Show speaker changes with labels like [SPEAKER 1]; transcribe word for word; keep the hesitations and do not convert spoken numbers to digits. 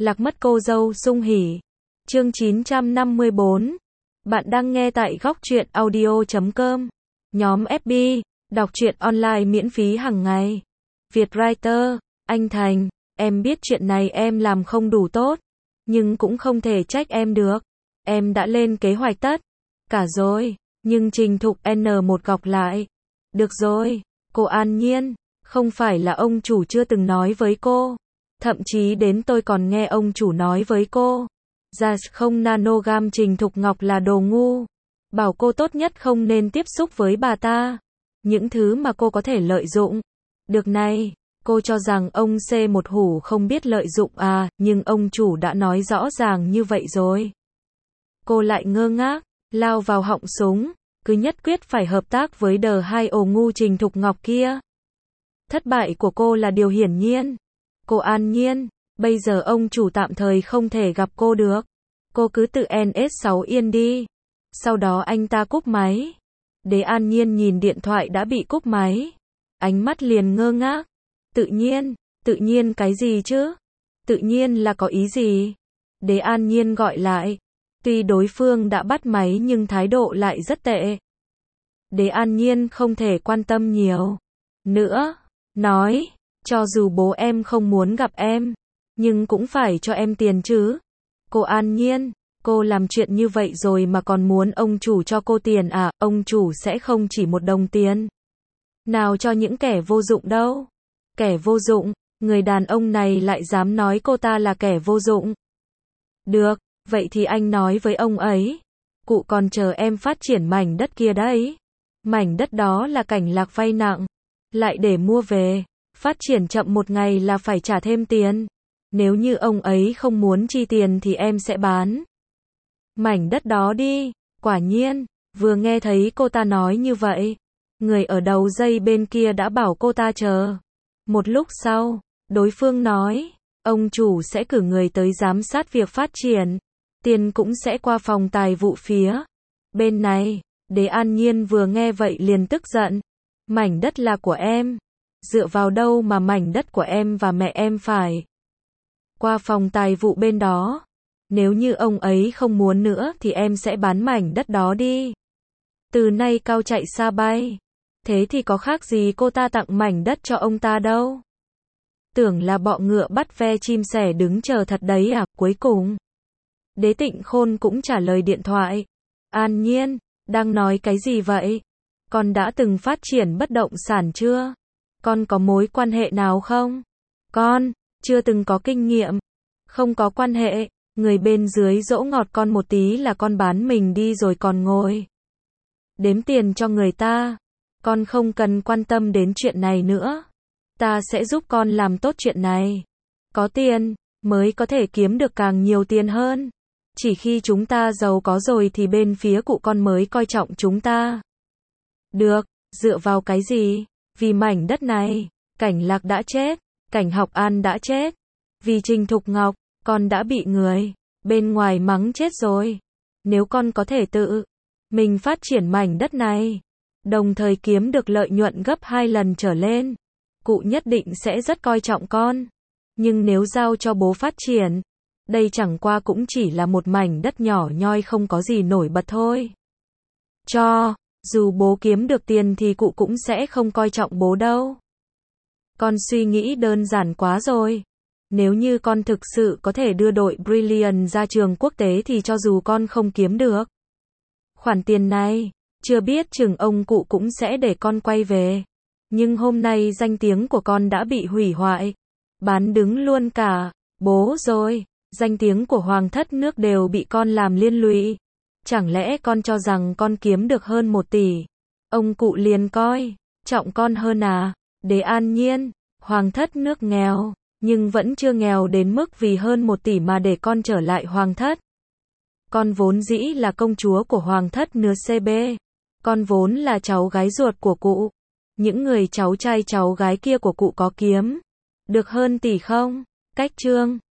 [SPEAKER 1] Lạc mất cô dâu sung hỉ. Chương chín trăm năm mươi bốn. Bạn đang nghe tại góc truyện audio chấm com. Nhóm ép bê, đọc truyện online miễn phí hàng ngày. Vietwriter, anh Thành, em biết chuyện này em làm không đủ tốt, nhưng cũng không thể trách em được. Em đã lên kế hoạch tất cả rồi, nhưng Trình Thục en một gọc lại. Được rồi, cô An Nhiên, không phải là ông chủ chưa từng nói với cô. Thậm chí đến tôi còn nghe ông chủ nói với cô. Ra không nanogam Trình Thục Ngọc là đồ ngu. Bảo cô tốt nhất không nên tiếp xúc với bà ta. Những thứ mà cô có thể lợi dụng. Được này, cô cho rằng ông C một hủ không biết lợi dụng à, nhưng ông chủ đã nói rõ ràng như vậy rồi. Cô lại ngơ ngác, lao vào họng súng, cứ nhất quyết phải hợp tác với đờ hai ổ ngu Trình Thục Ngọc kia. Thất bại của cô là điều hiển nhiên. Cô An Nhiên, bây giờ ông chủ tạm thời không thể gặp cô được. Cô cứ tự en ét sáu yên đi. Sau đó anh ta cúp máy. Đế An Nhiên nhìn điện thoại đã bị cúp máy. Ánh mắt liền ngơ ngác. Tự nhiên, tự nhiên cái gì chứ? Tự nhiên là có ý gì? Đế An Nhiên gọi lại. Tuy đối phương đã bắt máy nhưng thái độ lại rất tệ. Đế An Nhiên không thể quan tâm nhiều nữa. Nói, cho dù bố em không muốn gặp em, nhưng cũng phải cho em tiền chứ. Cô An Nhiên, cô làm chuyện như vậy rồi mà còn muốn ông chủ cho cô tiền à? Ông chủ sẽ không chỉ một đồng tiền nào cho những kẻ vô dụng đâu. Kẻ vô dụng, người đàn ông này lại dám nói cô ta là kẻ vô dụng. Được, vậy thì anh nói với ông ấy. Cụ còn chờ em phát triển mảnh đất kia đấy. Mảnh đất đó là Cảnh Lạc vay nặng, lại để mua về. Phát triển chậm một ngày là phải trả thêm tiền. Nếu như ông ấy không muốn chi tiền thì em sẽ bán mảnh đất đó đi. Quả nhiên, vừa nghe thấy cô ta nói như vậy, người ở đầu dây bên kia đã bảo cô ta chờ. Một lúc sau, đối phương nói, ông chủ sẽ cử người tới giám sát việc phát triển. Tiền cũng sẽ qua phòng tài vụ phía bên này. Đế An Nhiên vừa nghe vậy liền tức giận. Mảnh đất là của em. Dựa vào đâu mà mảnh đất của em và mẹ em phải qua phòng tài vụ bên đó? Nếu như ông ấy không muốn nữa thì em sẽ bán mảnh đất đó đi. Từ nay cao chạy xa bay. Thế thì có khác gì cô ta tặng mảnh đất cho ông ta đâu. Tưởng là bọ ngựa bắt ve chim sẻ đứng chờ thật đấy à? Cuối cùng, Đế Tịnh Khôn cũng trả lời điện thoại. An Nhiên, đang nói cái gì vậy? Con đã từng phát triển bất động sản chưa? Con có mối quan hệ nào không? Con chưa từng có kinh nghiệm. Không có quan hệ. Người bên dưới dỗ ngọt con một tí là con bán mình đi rồi còn ngồi đếm tiền cho người ta. Con không cần quan tâm đến chuyện này nữa. Ta sẽ giúp con làm tốt chuyện này. Có tiền mới có thể kiếm được càng nhiều tiền hơn. Chỉ khi chúng ta giàu có rồi thì bên phía cụ con mới coi trọng chúng ta. Được, dựa vào cái gì? Vì mảnh đất này, Cảnh Lạc đã chết, Cảnh Học An đã chết. Vì Trình Thục Ngọc, con đã bị người bên ngoài mắng chết rồi. Nếu con có thể tự mình phát triển mảnh đất này, đồng thời kiếm được lợi nhuận gấp hai lần trở lên, cụ nhất định sẽ rất coi trọng con. Nhưng nếu giao cho bố phát triển, đây chẳng qua cũng chỉ là một mảnh đất nhỏ nhoi không có gì nổi bật thôi. Cho dù bố kiếm được tiền thì cụ cũng sẽ không coi trọng bố đâu. Con suy nghĩ đơn giản quá rồi. Nếu như con thực sự có thể đưa đội Brilliant ra trường quốc tế thì cho dù con không kiếm được khoản tiền này, chưa biết chừng ông cụ cũng sẽ để con quay về. Nhưng hôm nay danh tiếng của con đã bị hủy hoại. Bán đứng luôn cả bố rồi. Danh tiếng của hoàng thất nước đều bị con làm liên lụy. Chẳng lẽ con cho rằng con kiếm được hơn một tỷ, ông cụ liền coi trọng con hơn à? Đế An Nhiên, hoàng thất nước nghèo, nhưng vẫn chưa nghèo đến mức vì hơn một tỷ mà để con trở lại hoàng thất. Con vốn dĩ là công chúa của hoàng thất nờ xê bê. Con vốn là cháu gái ruột của cụ. Những người cháu trai cháu gái kia của cụ có kiếm được hơn tỷ không? Cách chương